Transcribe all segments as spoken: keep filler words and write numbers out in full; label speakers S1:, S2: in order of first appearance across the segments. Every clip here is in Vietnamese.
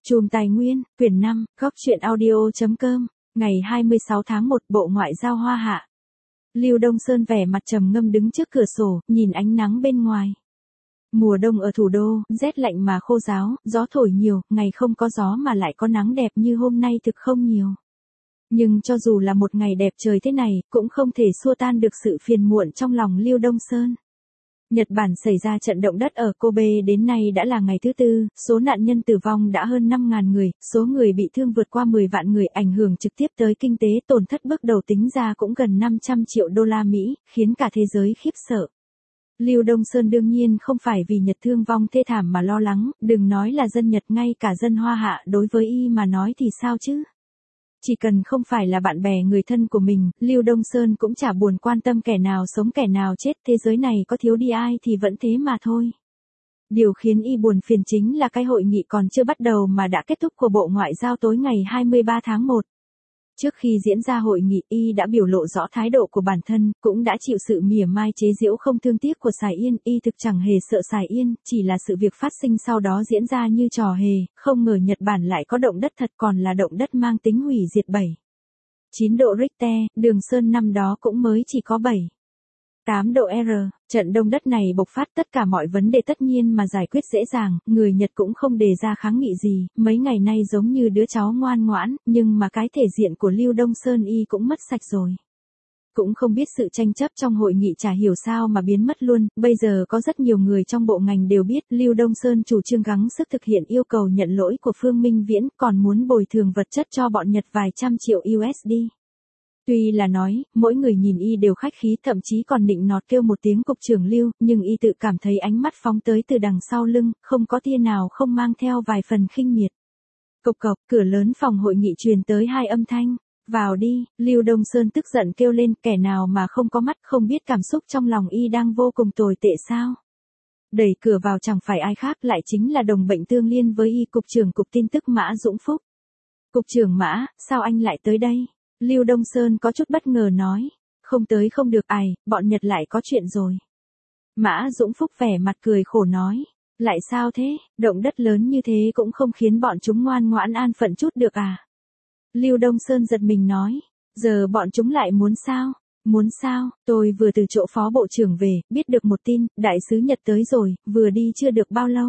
S1: Chùm Tài Nguyên, quyển năm, góc truyện audio.com, ngày hai mươi sáu tháng một, Bộ Ngoại giao Hoa Hạ. Lưu Đông Sơn vẻ mặt trầm ngâm đứng trước cửa sổ, nhìn ánh nắng bên ngoài. Mùa đông ở thủ đô, rét lạnh mà khô ráo, gió thổi nhiều, ngày không có gió mà lại có nắng đẹp như hôm nay thực không nhiều. Nhưng cho dù là một ngày đẹp trời thế này, cũng không thể xua tan được sự phiền muộn trong lòng Lưu Đông Sơn. Nhật Bản xảy ra trận động đất ở Kobe đến nay đã là ngày thứ tư, số nạn nhân tử vong đã hơn năm nghìn người, số người bị thương vượt qua mười vạn người, ảnh hưởng trực tiếp tới kinh tế, tổn thất bước đầu tính ra cũng gần năm trăm triệu đô la Mỹ, khiến cả thế giới khiếp sợ. Lưu Đông Sơn đương nhiên không phải vì Nhật thương vong thê thảm mà lo lắng, đừng nói là dân Nhật, ngay cả dân Hoa Hạ đối với y mà nói thì sao chứ? Chỉ cần không phải là bạn bè người thân của mình, Lưu Đông Sơn cũng chả buồn quan tâm kẻ nào sống kẻ nào chết, thế giới này có thiếu đi ai thì vẫn thế mà thôi. Điều khiến y buồn phiền chính là cái hội nghị còn chưa bắt đầu mà đã kết thúc của Bộ Ngoại giao tối ngày hai mươi ba tháng một. Trước khi diễn ra hội nghị, y đã biểu lộ rõ thái độ của bản thân, cũng đã chịu sự mỉa mai chế giễu không thương tiếc của Sài Yên, y thực chẳng hề sợ Sài Yên, chỉ là sự việc phát sinh sau đó diễn ra như trò hề, không ngờ Nhật Bản lại có động đất thật, còn là động đất mang tính hủy diệt bảy phẩy chín độ Richter, Đường Sơn năm đó cũng mới chỉ có bảy phẩy tám độ R, trận động đất này bộc phát tất cả mọi vấn đề tất nhiên mà giải quyết dễ dàng, người Nhật cũng không đề ra kháng nghị gì, mấy ngày nay giống như đứa cháu ngoan ngoãn, nhưng mà cái thể diện của Lưu Đông Sơn y cũng mất sạch rồi. Cũng không biết sự tranh chấp trong hội nghị chả hiểu sao mà biến mất luôn, bây giờ có rất nhiều người trong bộ ngành đều biết Lưu Đông Sơn chủ trương gắng sức thực hiện yêu cầu nhận lỗi của Phương Minh Viễn, còn muốn bồi thường vật chất cho bọn Nhật vài trăm triệu u ét đê. Tuy là nói, mỗi người nhìn y đều khách khí, thậm chí còn nịnh nọt kêu một tiếng cục trưởng Lưu, nhưng y tự cảm thấy ánh mắt phóng tới từ đằng sau lưng, không có tia nào không mang theo vài phần khinh miệt. Cộc cộc, cửa lớn phòng hội nghị truyền tới hai âm thanh. Vào đi, Lưu Đông Sơn tức giận kêu lên, kẻ nào mà không có mắt, không biết cảm xúc trong lòng y đang vô cùng tồi tệ sao. Đẩy cửa vào chẳng phải ai khác, lại chính là đồng bệnh tương liên với y, cục trưởng cục tin tức Mã Dũng Phúc. Cục trưởng Mã, sao anh lại tới đây? Lưu Đông Sơn có chút bất ngờ nói, không tới không được, ai, bọn Nhật lại có chuyện rồi. Mã Dũng Phúc vẻ mặt cười khổ nói, lại sao thế, động đất lớn như thế cũng không khiến bọn chúng ngoan ngoãn an phận chút được à? Lưu Đông Sơn giật mình nói, giờ bọn chúng lại muốn sao? Muốn sao, tôi vừa từ chỗ phó bộ trưởng về, biết được một tin, đại sứ Nhật tới rồi, vừa đi chưa được bao lâu.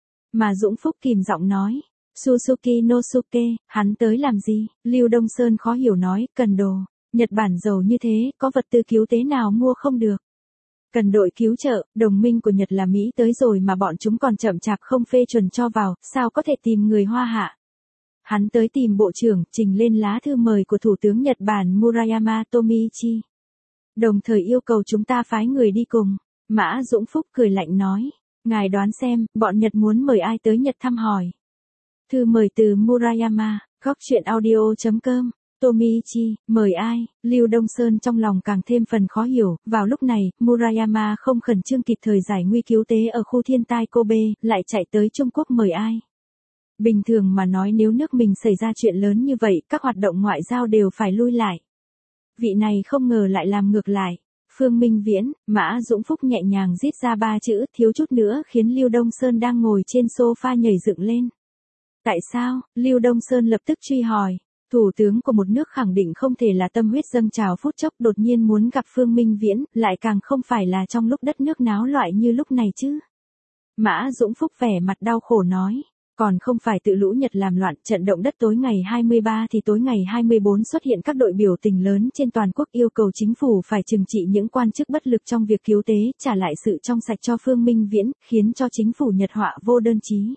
S1: Mà Dũng Phúc kìm giọng nói, Suzuki Nosuke, hắn tới làm gì? Lưu Đông Sơn khó hiểu nói, cần đồ. Nhật Bản giàu như thế, có vật tư cứu tế nào mua không được? Cần đội cứu trợ, đồng minh của Nhật là Mỹ tới rồi mà bọn chúng còn chậm chạp không phê chuẩn cho vào, sao có thể tìm người Hoa Hạ? Hắn tới tìm bộ trưởng, trình lên lá thư mời của Thủ tướng Nhật Bản Murayama Tomiichi. Đồng thời yêu cầu chúng ta phái người đi cùng. Mã Dũng Phúc cười lạnh nói, ngài đoán xem, bọn Nhật muốn mời ai tới Nhật thăm hỏi? Thư mời từ Murayama, góc truyện audio.com, Tomiichi, mời ai? Lưu Đông Sơn trong lòng càng thêm phần khó hiểu, vào lúc này, Murayama không khẩn trương kịp thời giải nguy cứu tế ở khu thiên tai Kobe, lại chạy tới Trung Quốc mời ai? Bình thường mà nói nếu nước mình xảy ra chuyện lớn như vậy, các hoạt động ngoại giao đều phải lui lại. Vị này không ngờ lại làm ngược lại. Phương Minh Viễn, Mã Dũng Phúc nhẹ nhàng rít ra ba chữ, thiếu chút nữa khiến Lưu Đông Sơn đang ngồi trên sofa nhảy dựng lên. Tại sao? Lưu Đông Sơn lập tức truy hỏi. Thủ tướng của một nước khẳng định không thể là tâm huyết dâng trào phút chốc đột nhiên muốn gặp Phương Minh Viễn, lại càng không phải là trong lúc đất nước náo loạn như lúc này chứ. Mã Dũng Phúc vẻ mặt đau khổ nói. Còn không phải tự lũ Nhật làm loạn, trận động đất tối ngày hai mươi ba thì tối ngày hai mươi bốn xuất hiện các đội biểu tình lớn trên toàn quốc yêu cầu chính phủ phải trừng trị những quan chức bất lực trong việc cứu tế, trả lại sự trong sạch cho Phương Minh Viễn, khiến cho chính phủ Nhật họa vô đơn chí.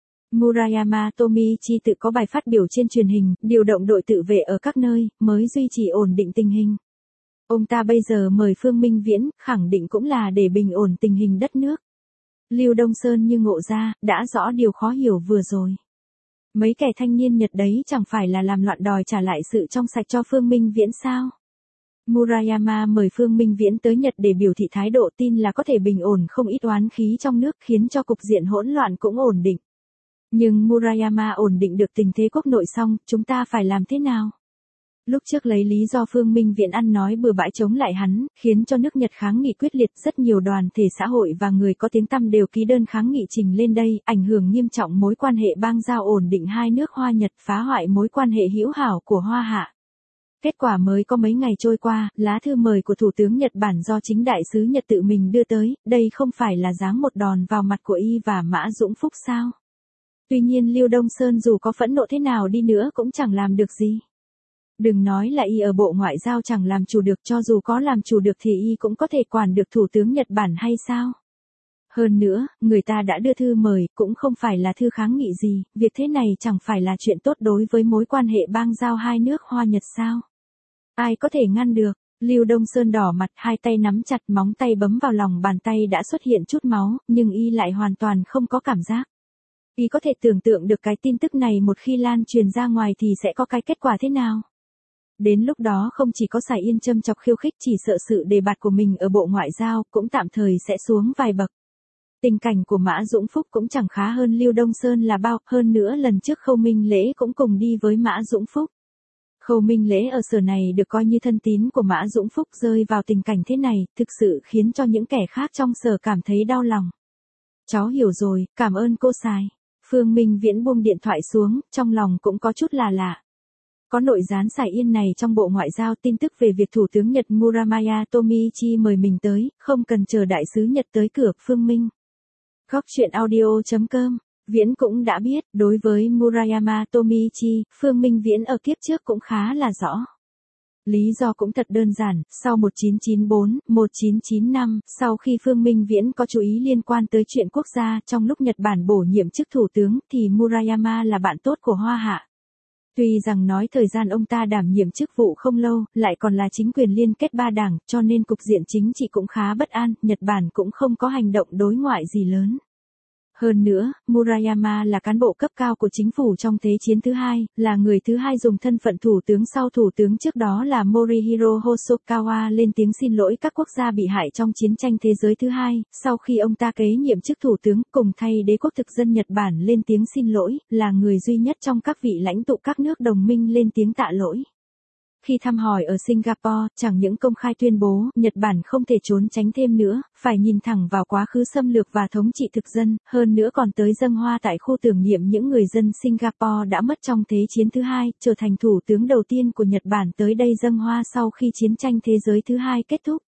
S1: Murayama Tomiichi tự có bài phát biểu trên truyền hình, điều động đội tự vệ ở các nơi, mới duy trì ổn định tình hình. Ông ta bây giờ mời Phương Minh Viễn, khẳng định cũng là để bình ổn tình hình đất nước. Lưu Đông Sơn như ngộ ra, đã rõ điều khó hiểu vừa rồi. Mấy kẻ thanh niên Nhật đấy chẳng phải là làm loạn đòi trả lại sự trong sạch cho Phương Minh Viễn sao? Murayama mời Phương Minh Viễn tới Nhật để biểu thị thái độ, tin là có thể bình ổn không ít oán khí trong nước, khiến cho cục diện hỗn loạn cũng ổn định. Nhưng Murayama ổn định được tình thế quốc nội xong, chúng ta phải làm thế nào? Lúc trước lấy lý do Phương Minh Viễn ăn nói bừa bãi chống lại hắn, khiến cho nước Nhật kháng nghị quyết liệt, rất nhiều đoàn thể xã hội và người có tiếng tăm đều ký đơn kháng nghị trình lên đây, ảnh hưởng nghiêm trọng mối quan hệ bang giao ổn định hai nước Hoa Nhật, phá hoại mối quan hệ hữu hảo của Hoa Hạ. Kết quả mới có mấy ngày trôi qua, lá thư mời của Thủ tướng Nhật Bản do chính đại sứ Nhật tự mình đưa tới, đây không phải là giáng một đòn vào mặt của y và Mã Dũng Phúc sao? Tuy nhiên Lưu Đông Sơn dù có phẫn nộ thế nào đi nữa cũng chẳng làm được gì. Đừng nói là y ở Bộ Ngoại giao chẳng làm chủ được, cho dù có làm chủ được thì y cũng có thể quản được Thủ tướng Nhật Bản hay sao? Hơn nữa, người ta đã đưa thư mời, cũng không phải là thư kháng nghị gì, việc thế này chẳng phải là chuyện tốt đối với mối quan hệ bang giao hai nước Hoa Nhật sao? Ai có thể ngăn được? Lưu Đông Sơn đỏ mặt, hai tay nắm chặt, móng tay bấm vào lòng bàn tay đã xuất hiện chút máu, nhưng y lại hoàn toàn không có cảm giác. Y có thể tưởng tượng được cái tin tức này một khi lan truyền ra ngoài thì sẽ có cái kết quả thế nào. Đến lúc đó không chỉ có Sải Yên châm chọc khiêu khích, chỉ sợ sự đề bạt của mình ở Bộ Ngoại giao cũng tạm thời sẽ xuống vài bậc. Tình cảnh của Mã Dũng Phúc cũng chẳng khá hơn Lưu Đông Sơn là bao, hơn nữa lần trước Khâu Minh Lễ cũng cùng đi với Mã Dũng Phúc. Khâu Minh Lễ ở sở này được coi như thân tín của Mã Dũng Phúc, rơi vào tình cảnh thế này, thực sự khiến cho những kẻ khác trong sở cảm thấy đau lòng. Cháu hiểu rồi, cảm ơn cô Sài. Phương Minh Viễn buông điện thoại xuống, trong lòng cũng có chút là lạ. Có nội gián Sải Yên này trong Bộ Ngoại giao, tin tức về việc Thủ tướng Nhật Muramaya Tomiichi mời mình tới, không cần chờ đại sứ Nhật tới cửa. Phương Minh. Góc chuyện audio chấm com. Viễn cũng đã biết, đối với Murayama Tomiichi, Phương Minh Viễn ở kiếp trước cũng khá là rõ. Lý do cũng thật đơn giản, sau một nghìn chín trăm chín mươi tư, một nghìn chín trăm chín mươi lăm, sau khi Phương Minh Viễn có chú ý liên quan tới chuyện quốc gia, trong lúc Nhật Bản bổ nhiệm chức thủ tướng, thì Murayama là bạn tốt của Hoa Hạ. Tuy rằng nói thời gian ông ta đảm nhiệm chức vụ không lâu, lại còn là chính quyền liên kết ba đảng, cho nên cục diện chính trị cũng khá bất an, Nhật Bản cũng không có hành động đối ngoại gì lớn. Hơn nữa, Murayama là cán bộ cấp cao của chính phủ trong Thế chiến thứ hai, là người thứ hai dùng thân phận thủ tướng sau thủ tướng trước đó là Morihiro Hosokawa lên tiếng xin lỗi các quốc gia bị hại trong chiến tranh thế giới thứ hai, sau khi ông ta kế nhiệm chức thủ tướng, cùng thay đế quốc thực dân Nhật Bản lên tiếng xin lỗi, là người duy nhất trong các vị lãnh tụ các nước đồng minh lên tiếng tạ lỗi. Khi thăm hỏi ở Singapore, chẳng những công khai tuyên bố, Nhật Bản không thể trốn tránh thêm nữa, phải nhìn thẳng vào quá khứ xâm lược và thống trị thực dân, hơn nữa còn tới dâng hoa tại khu tưởng niệm những người dân Singapore đã mất trong Thế chiến thứ hai, trở thành thủ tướng đầu tiên của Nhật Bản tới đây dâng hoa sau khi chiến tranh thế giới thứ hai kết thúc.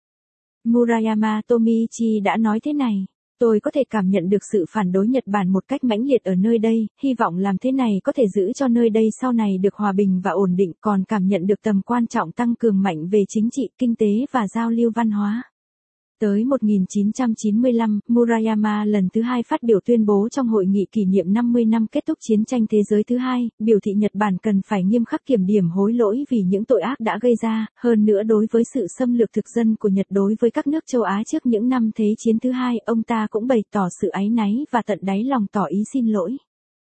S1: Murayama Tomiichi đã nói thế này. Tôi có thể cảm nhận được sự phản đối Nhật Bản một cách mãnh liệt ở nơi đây, hy vọng làm thế này có thể giữ cho nơi đây sau này được hòa bình và ổn định, còn cảm nhận được tầm quan trọng tăng cường mạnh về chính trị, kinh tế và giao lưu văn hóa. Tới một nghìn chín trăm chín mươi lăm, Murayama lần thứ hai phát biểu tuyên bố trong hội nghị kỷ niệm năm mươi năm kết thúc chiến tranh thế giới thứ hai, biểu thị Nhật Bản cần phải nghiêm khắc kiểm điểm hối lỗi vì những tội ác đã gây ra, hơn nữa đối với sự xâm lược thực dân của Nhật đối với các nước châu Á trước những năm Thế chiến thứ hai, ông ta cũng bày tỏ sự áy náy và tận đáy lòng tỏ ý xin lỗi.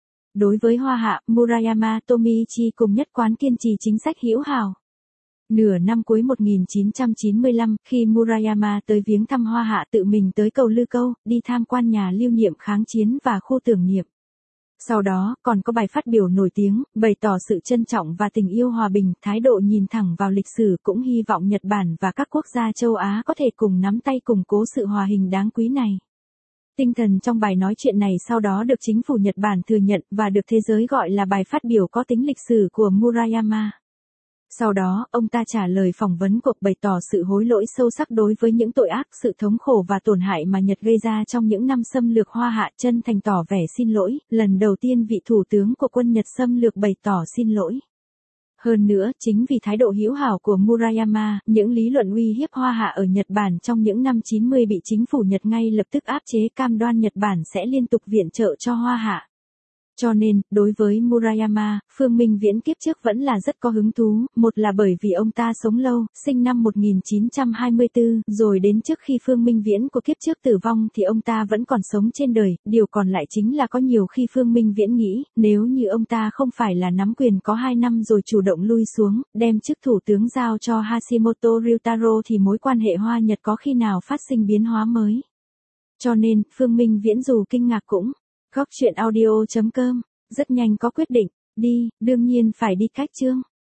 S1: Đối với Hoa Hạ, Murayama Tomiichi cùng nhất quán kiên trì chính sách hữu hảo. Nửa năm cuối một nghìn chín trăm chín mươi lăm, khi Murayama tới viếng thăm Hoa Hạ tự mình tới cầu Lư Câu, đi tham quan nhà lưu niệm kháng chiến và khu tưởng niệm. Sau đó, còn có bài phát biểu nổi tiếng, bày tỏ sự trân trọng và tình yêu hòa bình, thái độ nhìn thẳng vào lịch sử, cũng hy vọng Nhật Bản và các quốc gia châu Á có thể cùng nắm tay củng cố sự hòa hình đáng quý này. Tinh thần trong bài nói chuyện này sau đó được chính phủ Nhật Bản thừa nhận và được thế giới gọi là bài phát biểu có tính lịch sử của Murayama. Sau đó, ông ta trả lời phỏng vấn cuộc bày tỏ sự hối lỗi sâu sắc đối với những tội ác, sự thống khổ và tổn hại mà Nhật gây ra trong những năm xâm lược Hoa Hạ, chân thành tỏ vẻ xin lỗi, lần đầu tiên vị thủ tướng của quân Nhật xâm lược bày tỏ xin lỗi. Hơn nữa, chính vì thái độ hữu hảo của Murayama, những lý luận uy hiếp Hoa Hạ ở Nhật Bản trong những năm chín mươi bị chính phủ Nhật ngay lập tức áp chế, cam đoan Nhật Bản sẽ liên tục viện trợ cho Hoa Hạ. Cho nên, đối với Murayama, Phương Minh Viễn kiếp trước vẫn là rất có hứng thú, một là bởi vì ông ta sống lâu, sinh năm một nghìn chín trăm hai mươi tư, rồi đến trước khi Phương Minh Viễn của kiếp trước tử vong thì ông ta vẫn còn sống trên đời, điều còn lại chính là có nhiều khi Phương Minh Viễn nghĩ, nếu như ông ta không phải là nắm quyền có hai năm rồi chủ động lui xuống, đem chức thủ tướng giao cho Hashimoto Ryutaro thì mối quan hệ Hoa Nhật có khi nào phát sinh biến hóa mới. Cho nên, Phương Minh Viễn dù kinh ngạc cũng góc chuyện audio chấm com, rất nhanh có quyết định, đi, đương nhiên phải đi cách chương.